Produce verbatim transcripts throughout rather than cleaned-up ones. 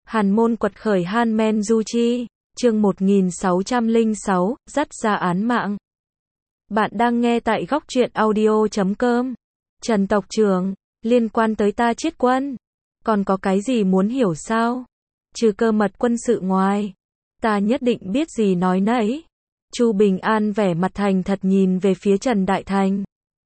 Hàn môn quật khởi Han Men Du Chi, chương một nghìn sáu trăm lẻ sáu, dắt ra án mạng. Bạn đang nghe tại góc truyện audio chấm com. Trần tộc trưởng, liên quan tới ta Chiết Quân, còn có cái gì muốn hiểu sao? Trừ cơ mật quân sự ngoài, ta nhất định biết gì nói nấy. Chu Bình An vẻ mặt thành thật nhìn về phía Trần Đại Thành.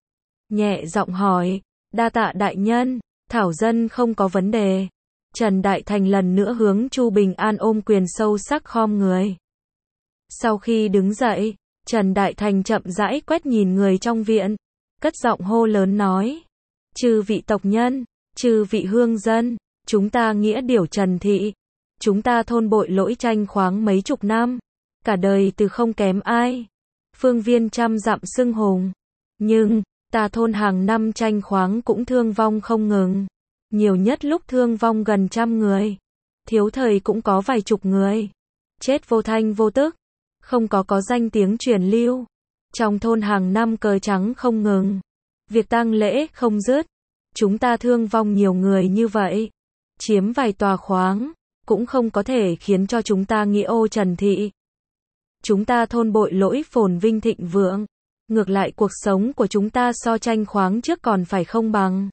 Nhẹ giọng hỏi, đa tạ đại nhân, thảo dân không có vấn đề. Trần Đại Thành lần nữa hướng Chu Bình An ôm quyền sâu sắc khom người. Sau khi đứng dậy, Trần Đại Thành chậm rãi quét nhìn người trong viện, cất giọng hô lớn nói. Chư vị tộc nhân, chư vị hương dân, chúng ta nghĩa điểu Trần Thị. Chúng ta thôn bội lỗi tranh khoáng mấy chục năm, cả đời từ không kém ai. Phương viên trăm dặm xưng hùng. Nhưng, ta thôn hàng năm tranh khoáng cũng thương vong không ngừng. Nhiều nhất lúc thương vong gần trăm người. Thiếu thời cũng có vài chục người. Chết vô thanh vô tức. Không có có danh tiếng truyền lưu. Trong thôn hàng năm cờ trắng không ngừng. Việc tang lễ không dứt. Chúng ta thương vong nhiều người như vậy. Chiếm vài tòa khoáng. Cũng không có thể khiến cho chúng ta nghĩa ô Trần Thị. Chúng ta thôn bội lỗi phồn vinh thịnh vượng. Ngược lại cuộc sống của chúng ta so tranh khoáng trước còn phải không bằng.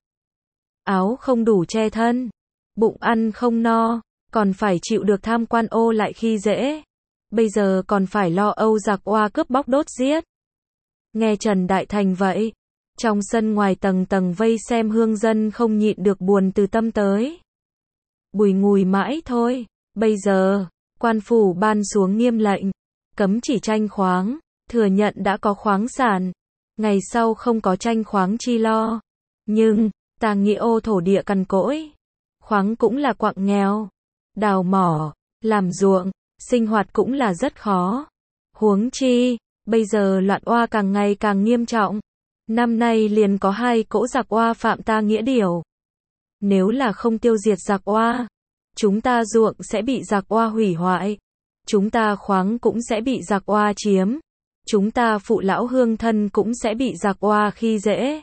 Áo không đủ che thân, bụng ăn không no, còn phải chịu được tham quan ô lại khi dễ. Bây giờ còn phải lo âu giặc oa cướp bóc đốt giết. Nghe Trần Đại Thành vậy, trong sân ngoài tầng tầng vây xem hương dân không nhịn được buồn từ tâm tới. Bùi ngùi mãi thôi, bây giờ, quan phủ ban xuống nghiêm lệnh, cấm chỉ tranh khoáng, thừa nhận đã có khoáng sản, ngày sau không có tranh khoáng chi lo. Nhưng, ta nghĩa ô thổ địa cằn cỗi, khoáng cũng là quặng nghèo, đào mỏ, làm ruộng, sinh hoạt cũng là rất khó. Huống chi, bây giờ loạn oa càng ngày càng nghiêm trọng, năm nay liền có hai cỗ giặc oa phạm ta nghĩa điểu. Nếu là không tiêu diệt giặc oa, chúng ta ruộng sẽ bị giặc oa hủy hoại, chúng ta khoáng cũng sẽ bị giặc oa chiếm, chúng ta phụ lão hương thân cũng sẽ bị giặc oa khi dễ.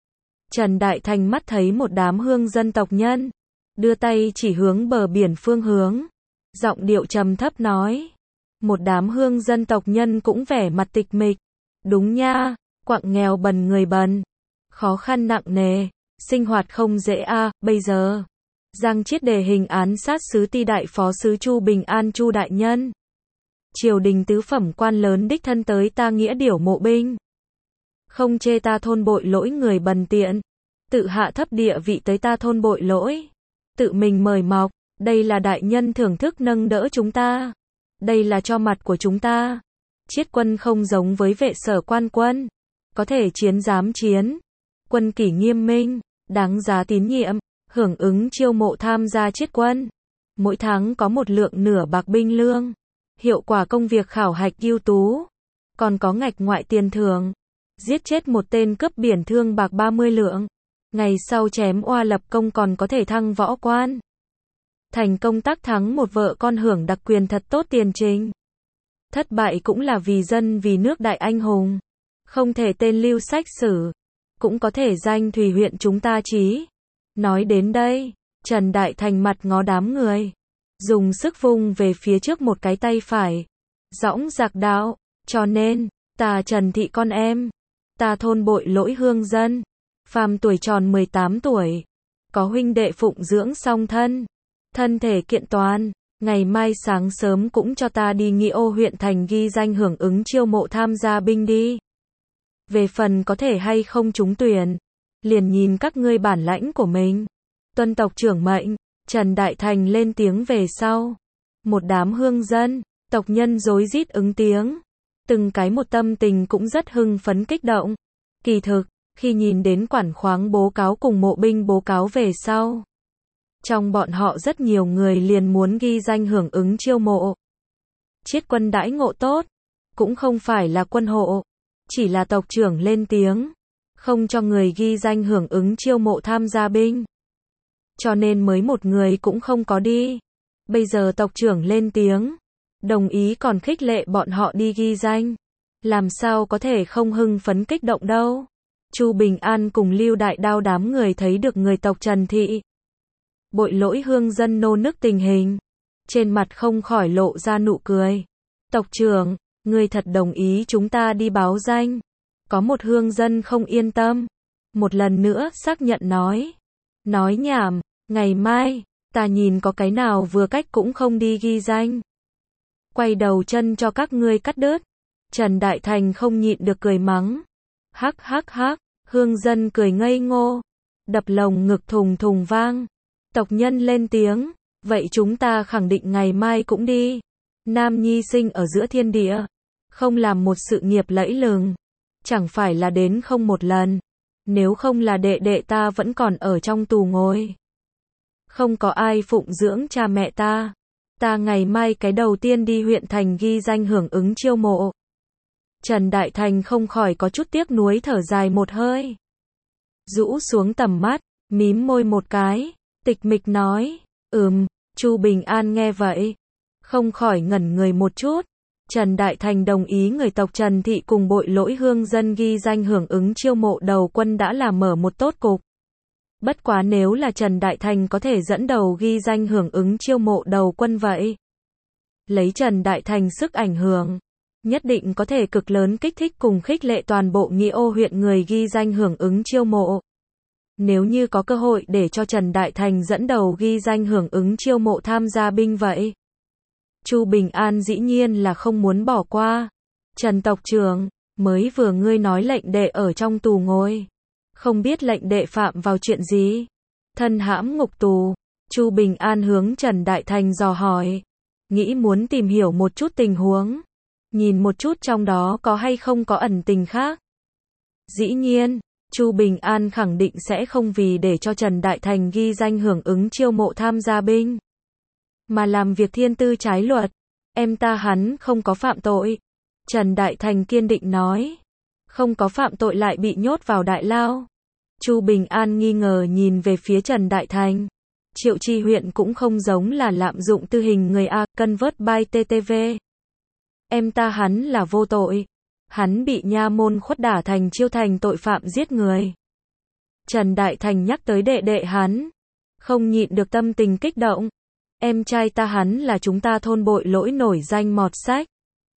Trần Đại Thành mắt thấy một đám hương dân tộc nhân, đưa tay chỉ hướng bờ biển phương hướng, giọng điệu trầm thấp nói. Một đám hương dân tộc nhân cũng vẻ mặt tịch mịch. Đúng nha, quặng nghèo bần người bần, khó khăn nặng nề, sinh hoạt không dễ a. À. Bây giờ, Giang Chiết đề hình án sát sứ ti đại phó sứ Chu Bình An Chu đại nhân. Triều đình tứ phẩm quan lớn đích thân tới ta nghĩa điểu mộ binh. Không chê ta thôn bội lỗi người bần tiện, tự hạ thấp địa vị tới ta thôn bội lỗi, tự mình mời mọc, đây là đại nhân thưởng thức nâng đỡ chúng ta, đây là cho mặt của chúng ta. Chiết quân không giống với vệ sở quan quân, có thể chiến dám chiến, quân kỷ nghiêm minh, đáng giá tín nhiệm, hưởng ứng chiêu mộ tham gia chiết quân, mỗi tháng có một lượng nửa bạc binh lương, hiệu quả công việc khảo hạch ưu tú, còn có ngạch ngoại tiền thưởng. Giết chết một tên cướp biển thương bạc ba mươi lượng. Ngày sau chém oa lập công còn có thể thăng võ quan. Thành công tác thắng một vợ con hưởng đặc quyền thật tốt tiền trình. Thất bại cũng là vì dân vì nước đại anh hùng. Không thể tên lưu sách sử. Cũng có thể danh thùy huyện chúng ta chí. Nói đến đây, Trần Đại Thành mặt ngó đám người. Dùng sức vung về phía trước một cái tay phải. Dõng dạc đạo, cho nên, ta Trần Thị con em. Ta thôn bội lỗi hương dân, phàm tuổi tròn mười tám tuổi, có huynh đệ phụng dưỡng song thân, thân thể kiện toàn, ngày mai sáng sớm cũng cho ta đi nghĩa ô huyện thành ghi danh hưởng ứng chiêu mộ tham gia binh đi. Về phần có thể hay không trúng tuyển, liền nhìn các ngươi bản lãnh của mình. Tuân tộc trưởng mệnh, Trần Đại Thành lên tiếng về sau. Một đám hương dân, tộc nhân rối rít ứng tiếng. Từng cái một tâm tình cũng rất hưng phấn kích động. Kỳ thực, khi nhìn đến quản khoáng bố cáo cùng mộ binh bố cáo về sau, trong bọn họ rất nhiều người liền muốn ghi danh hưởng ứng chiêu mộ. Chiết quân đãi ngộ tốt, cũng không phải là quân hộ, chỉ là tộc trưởng lên tiếng, không cho người ghi danh hưởng ứng chiêu mộ tham gia binh. Cho nên mới một người cũng không có đi. Bây giờ tộc trưởng lên tiếng, đồng ý còn khích lệ bọn họ đi ghi danh. Làm sao có thể không hưng phấn kích động đâu. Chu Bình An cùng Lưu Đại Đao đám người thấy được người tộc Trần Thị bội lỗi hương dân nô nức tình hình, trên mặt không khỏi lộ ra nụ cười. Tộc trưởng, ngươi thật đồng ý chúng ta đi báo danh? Có một hương dân không yên tâm. Một lần nữa xác nhận nói. Nói nhảm, ngày mai, ta nhìn có cái nào vừa cách cũng không đi ghi danh. Quay đầu chân cho các ngươi cắt đứt. Trần Đại Thành không nhịn được cười mắng. Hắc hắc hắc, hương dân cười ngây ngô. Đập lồng ngực thùng thùng vang. Tộc nhân lên tiếng. Vậy chúng ta khẳng định ngày mai cũng đi. Nam nhi sinh ở giữa thiên địa. Không làm một sự nghiệp lẫy lừng. Chẳng phải là đến không một lần. Nếu không là đệ đệ ta vẫn còn ở trong tù ngồi. Không có ai phụng dưỡng cha mẹ ta. Ta ngày mai cái đầu tiên đi huyện thành ghi danh hưởng ứng chiêu mộ. Trần Đại Thành không khỏi có chút tiếc nuối thở dài một hơi. Rũ xuống tầm mắt, mím môi một cái, tịch mịch nói, ừm, Chu Bình An nghe vậy. Không khỏi ngẩn người một chút. Trần Đại Thành đồng ý người tộc Trần Thị cùng bội lỗi hương dân ghi danh hưởng ứng chiêu mộ đầu quân đã là mở một tốt cục. Bất quá nếu là Trần Đại Thành có thể dẫn đầu ghi danh hưởng ứng chiêu mộ đầu quân vậy. Lấy Trần Đại Thành sức ảnh hưởng, nhất định có thể cực lớn kích thích cùng khích lệ toàn bộ Nghĩa Ô huyện người ghi danh hưởng ứng chiêu mộ. Nếu như có cơ hội để cho Trần Đại Thành dẫn đầu ghi danh hưởng ứng chiêu mộ tham gia binh vậy. Chu Bình An dĩ nhiên là không muốn bỏ qua. Trần tộc trưởng, mới vừa ngươi nói lệnh đệ ở trong tù ngồi. Không biết lệnh đệ phạm vào chuyện gì? Thân hãm ngục tù. Chu Bình An hướng Trần Đại Thành dò hỏi. Nghĩ muốn tìm hiểu một chút tình huống. Nhìn một chút trong đó có hay không có ẩn tình khác. Dĩ nhiên, Chu Bình An khẳng định sẽ không vì để cho Trần Đại Thành ghi danh hưởng ứng chiêu mộ tham gia binh. Mà làm việc thiên tư trái luật. Em ta hắn không có phạm tội. Trần Đại Thành kiên định nói. Không có phạm tội lại bị nhốt vào đại lao. Chu Bình An nghi ngờ nhìn về phía Trần Đại Thành. Triệu Chi huyện cũng không giống là lạm dụng tư hình người A, convert by tê tê vê. Em ta hắn là vô tội. Hắn bị nha môn khuất đả thành chiêu thành tội phạm giết người. Trần Đại Thành nhắc tới đệ đệ hắn. Không nhịn được tâm tình kích động. Em trai ta hắn là chúng ta thôn bội lỗi nổi danh mọt sách.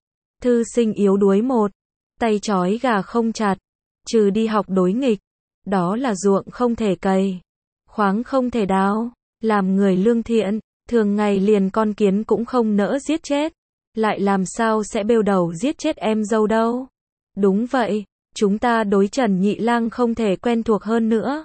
Thư sinh yếu đuối một. Tay trói gà không chặt. Trừ đi học đối nghịch. Đó là ruộng không thể cày. Khoáng không thể đào. Làm người lương thiện. Thường ngày liền con kiến cũng không nỡ giết chết. Lại làm sao sẽ bêu đầu giết chết em dâu đâu. Đúng vậy. Chúng ta đối Trần Nhị Lang không thể quen thuộc hơn nữa.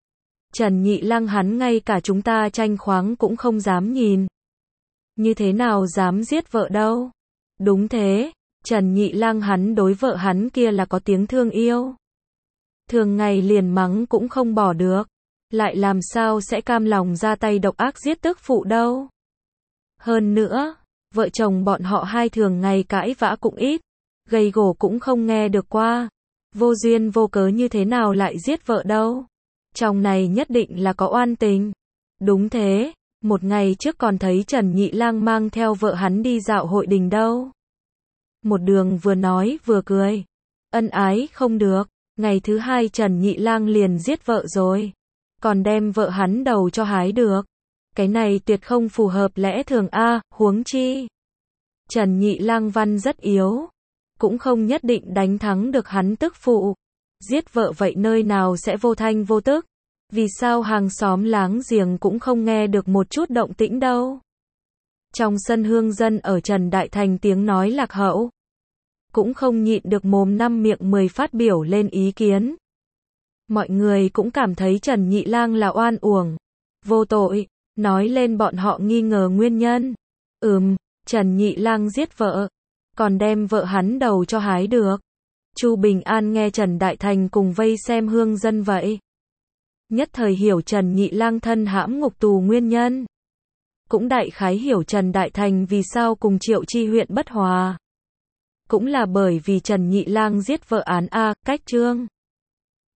Trần Nhị Lang hắn ngay cả chúng ta tranh khoáng cũng không dám nhìn. Như thế nào dám giết vợ đâu. Đúng thế. Trần Nhị Lang hắn đối vợ hắn kia là có tiếng thương yêu. Thường ngày liền mắng cũng không bỏ được. Lại làm sao sẽ cam lòng ra tay độc ác giết tức phụ đâu. Hơn nữa, vợ chồng bọn họ hai thường ngày cãi vã cũng ít. Gầy gổ cũng không nghe được qua. Vô duyên vô cớ như thế nào lại giết vợ đâu. Trong này nhất định là có oan tình. Đúng thế, một ngày trước còn thấy Trần Nhị Lang mang theo vợ hắn đi dạo hội đình đâu. Một đường vừa nói vừa cười. Ân ái không được. Ngày thứ hai Trần Nhị Lang liền giết vợ rồi. Còn đem vợ hắn đầu cho hái được. Cái này tuyệt không phù hợp lẽ thường a, huống chi. Trần Nhị Lang văn rất yếu. Cũng không nhất định đánh thắng được hắn tức phụ. Giết vợ vậy nơi nào sẽ vô thanh vô tức. Vì sao hàng xóm láng giềng cũng không nghe được một chút động tĩnh đâu. Trong sân hương dân ở Trần Đại Thành tiếng nói lạc hậu. Cũng không nhịn được mồm năm miệng mười phát biểu lên ý kiến. Mọi người cũng cảm thấy Trần Nhị Lang là oan uổng. Vô tội. Nói lên bọn họ nghi ngờ nguyên nhân. Ừm, Trần Nhị Lang giết vợ. Còn đem vợ hắn đầu cho hái được. Chu Bình An nghe Trần Đại Thành cùng vây xem hương dân vậy. Nhất thời hiểu Trần Nhị Lang thân hãm ngục tù nguyên nhân. Cũng đại khái hiểu Trần Đại Thành vì sao cùng Triệu Chi huyện bất hòa. Cũng là bởi vì Trần Nhị Lang giết vợ án A, cách trương.